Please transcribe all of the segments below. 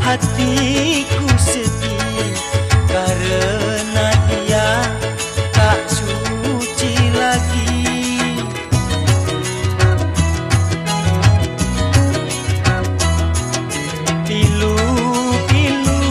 hatiku sedih karena dia tak suci lagi. Pilu-pilu,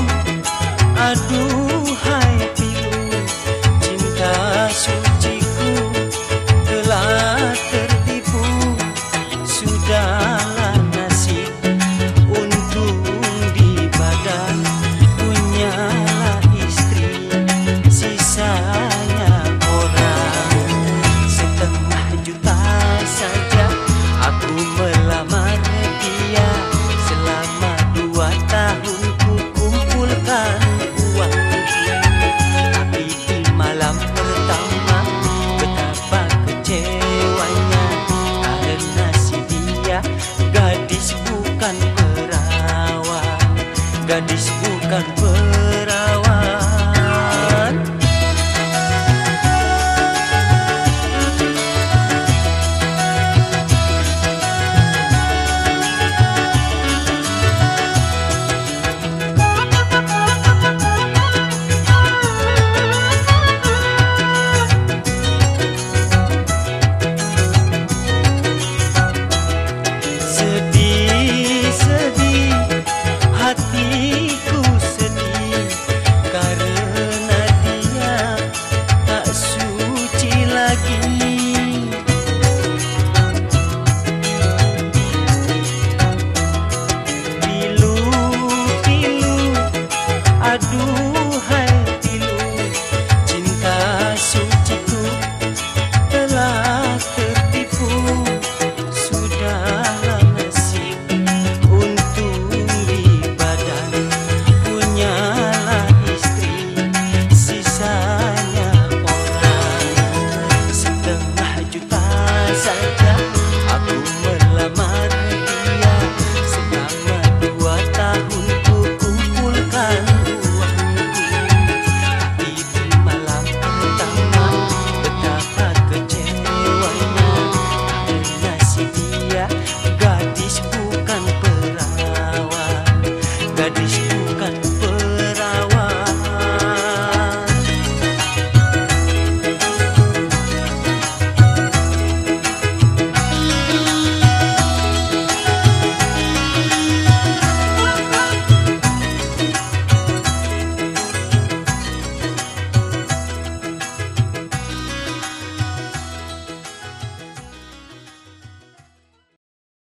aduhai pilu, cinta suciku telah tertipu. Sudahlah nasib untung di badan, punyalah istri, sisanya orang. Setengah juta saja aku melamar dia, selama 2 tahun ku kumpulkan uang. Tapi di malam pertama betapa kecewanya, karena si dia gadis bukan perawan, gadis bukan perawan.